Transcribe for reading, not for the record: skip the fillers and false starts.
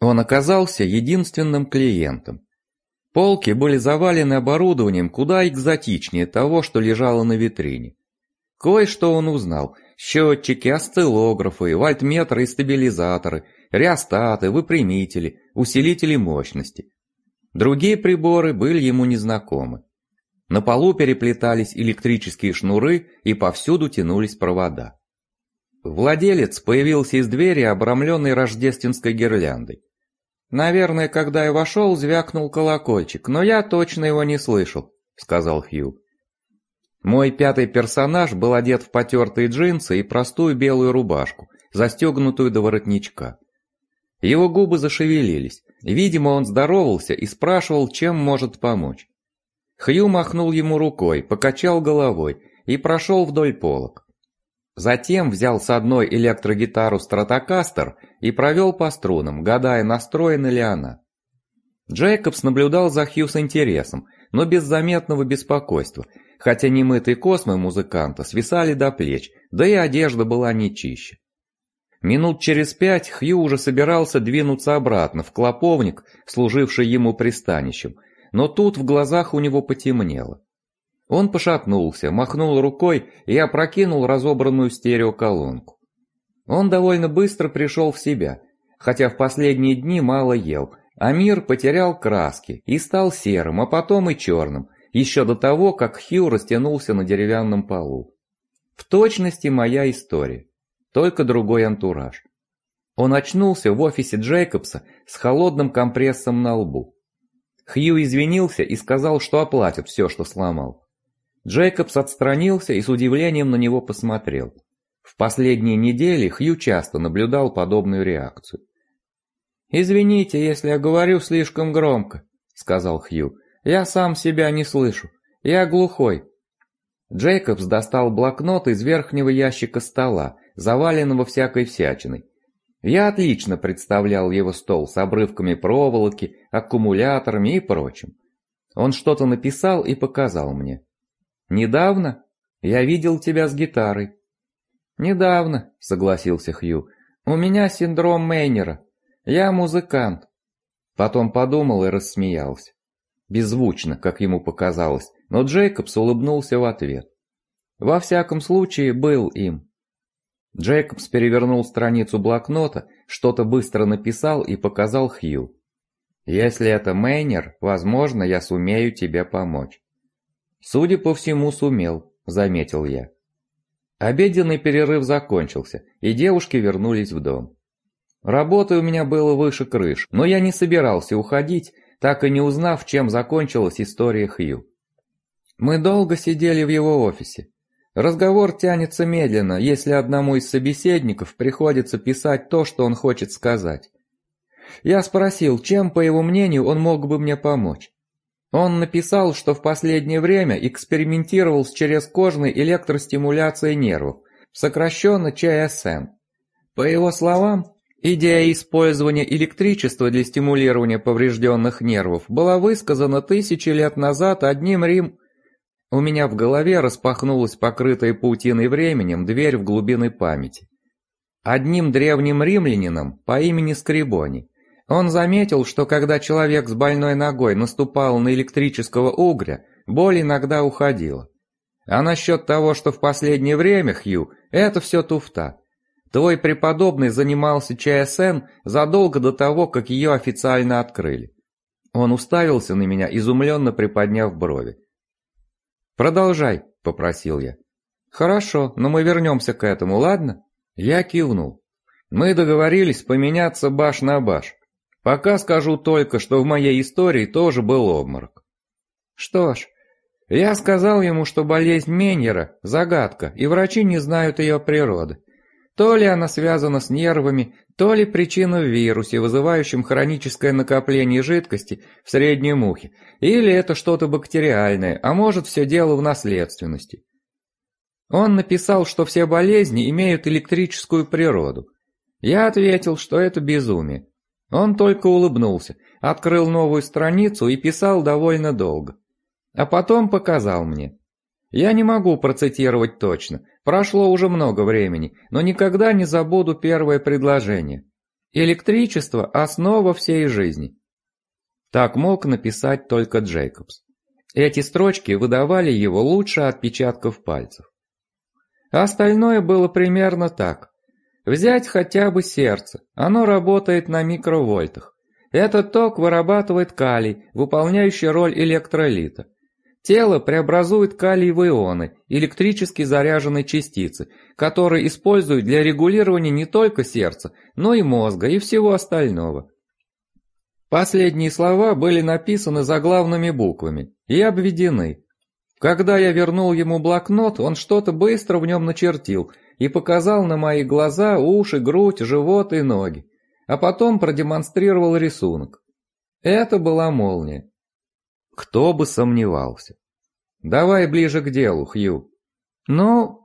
Он оказался единственным клиентом. Полки были завалены оборудованием куда экзотичнее того, что лежало на витрине. Кое-что он узнал: счетчики, осциллографы, вольтметры и стабилизаторы, реостаты, выпрямители, усилители мощности. Другие приборы были ему незнакомы. На полу переплетались электрические шнуры и повсюду тянулись провода. Владелец появился из двери, обрамленной рождественской гирляндой. «Наверное, когда я вошел, звякнул колокольчик, но я точно его не слышал», — сказал Хью. Мой пятый персонаж был одет в потертые джинсы и простую белую рубашку, застегнутую до воротничка. Его губы зашевелились. Видимо, он здоровался и спрашивал, чем может помочь. Хью махнул ему рукой, покачал головой и прошел вдоль полок. Затем взял с одной электрогитару Stratocaster и провел по струнам, гадая, настроена ли она. Джейкобс наблюдал за Хью с интересом, но без заметного беспокойства, хотя немытые космы музыканта свисали до плеч, да и одежда была не чище. Минут через 5 Хью уже собирался двинуться обратно в клоповник, служивший ему пристанищем, но тут в глазах у него потемнело. Он пошатнулся, махнул рукой и опрокинул разобранную стереоколонку. Он довольно быстро пришел в себя, хотя в последние дни мало ел, а мир потерял краски и стал серым, а потом и черным, еще до того, как Хью растянулся на деревянном полу. В точности моя история, только другой антураж. Он очнулся в офисе Джейкобса с холодным компрессом на лбу. Хью извинился и сказал, что оплатит все, что сломал. Джейкобс отстранился и с удивлением на него посмотрел. В последние недели Хью часто наблюдал подобную реакцию. «Извините, если я говорю слишком громко», — сказал Хью. «Я сам себя не слышу. Я глухой». Джейкобс достал блокнот из верхнего ящика стола, заваленного всякой всячиной. Я отлично представлял его стол с обрывками проволоки, аккумуляторами и прочим. Он что-то написал и показал мне. «Недавно? Я видел тебя с гитарой». «Недавно», — согласился Хью. «У меня синдром Мейнера. Я музыкант». Потом подумал и рассмеялся. Беззвучно, как ему показалось, но Джейкобс улыбнулся в ответ. «Во всяком случае, был им». Джейкобс перевернул страницу блокнота, что-то быстро написал и показал Хью. «Если это Мейнер, возможно, я сумею тебе помочь». «Судя по всему, сумел», — заметил я. Обеденный перерыв закончился, и девушки вернулись в дом. Работы у меня было выше крыш, но я не собирался уходить, так и не узнав, чем закончилась история Хью. Мы долго сидели в его офисе. Разговор тянется медленно, если одному из собеседников приходится писать то, что он хочет сказать. Я спросил, чем, по его мнению, он мог бы мне помочь. Он написал, что в последнее время экспериментировал с черезкожной электростимуляцией нервов, сокращенно ЧСН. По его словам, идея использования электричества для стимулирования поврежденных нервов была высказана 1000 лет назад одним У меня в голове распахнулась покрытая паутиной временем дверь в глубины памяти. Одним древним римлянином по имени Скрибони. Он заметил, что когда человек с больной ногой наступал на электрического угря, боль иногда уходила. А насчет того, что в последнее время, Хью, это все туфта. Твой преподобный занимался ЧСН задолго до того, как ее официально открыли. Он уставился на меня, изумленно приподняв брови. «Продолжай», — попросил я. «Хорошо, но мы вернемся к этому, ладно?» Я кивнул. Мы договорились поменяться баш на баш. Пока скажу только, что в моей истории тоже был обморок. Что ж, я сказал ему, что болезнь Меньера – загадка, и врачи не знают ее природы. То ли она связана с нервами, то ли причина в вирусе, вызывающем хроническое накопление жидкости в среднем ухе, или это что-то бактериальное, а может все дело в наследственности. Он написал, что все болезни имеют электрическую природу. Я ответил, что это безумие. Он только улыбнулся, открыл новую страницу и писал довольно долго. А потом показал мне. Я не могу процитировать точно, прошло уже много времени, но никогда не забуду первое предложение. Электричество – основа всей жизни. Так мог написать только Джейкобс. Эти строчки выдавали его лучше отпечатков пальцев. Остальное было примерно так. Взять хотя бы сердце, оно работает на микровольтах. Этот ток вырабатывает калий, выполняющий роль электролита. Тело преобразует калий в ионы, электрически заряженные частицы, которые используют для регулирования не только сердца, но и мозга и всего остального. Последние слова были написаны заглавными буквами и обведены. Когда я вернул ему блокнот, он что-то быстро в нем начертил и показал на мои глаза, уши, грудь, живот и ноги, а потом продемонстрировал рисунок. Это была молния. Кто бы сомневался. Давай ближе к делу, Хью. Ну,